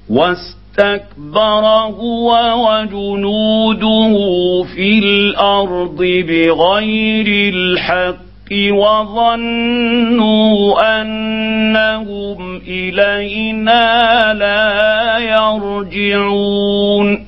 واستكبر هو وجنوده في الأرض بغير الحق وظنوا أنهم إلينا لا يرجعون